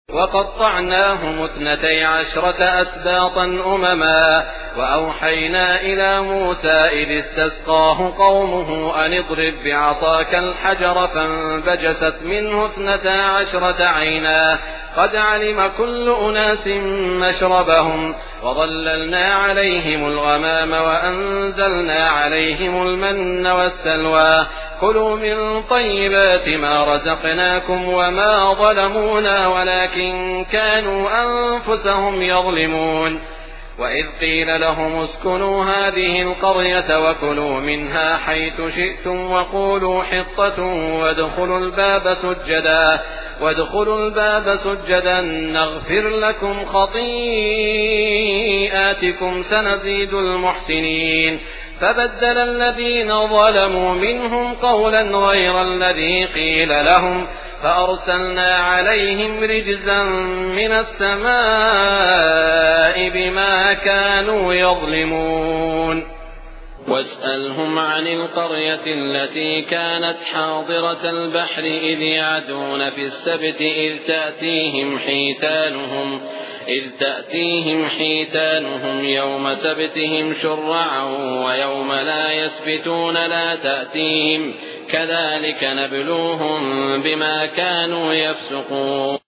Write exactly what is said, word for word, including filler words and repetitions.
وقطعناهم اثنتي عشرة أسباطا أمما وأوحينا إلى موسى إذ استسقاه قومه أن اضرب بعصاك الحجر فانبجست منه اثنتا عشرة عينا قد علم كل أناس مشربهم وظللنا عليهم الغمام وأنزلنا عليهم المن والسلوى كلوا من طيبات ما رزقناكم وما ظلمونا ولكن كانوا أنفسهم يظلمون وإذ قيل لهم اسكنوا هذه القرية وكلوا منها حيث شئتم وقولوا حطة وادخلوا الباب سجدا وادخلوا الباب سجدا نغفر لكم خطيئاتكم سنزيد المحسنين فبدل الذين ظلموا منهم قولا غير الذي قيل لهم فأرسلنا عليهم رجزا من السماء بما كانوا يظلمون واسألهم عن القرية التي كانت حاضرة البحر إذ يعدون في السبت إذ تأتيهم حيتانهم إذ تأتيهم حيتانهم يوم سبتهم شرعا ويوم لا يسبتون لا تأتيهم كذلك نبلوهم بما كانوا يفسقون.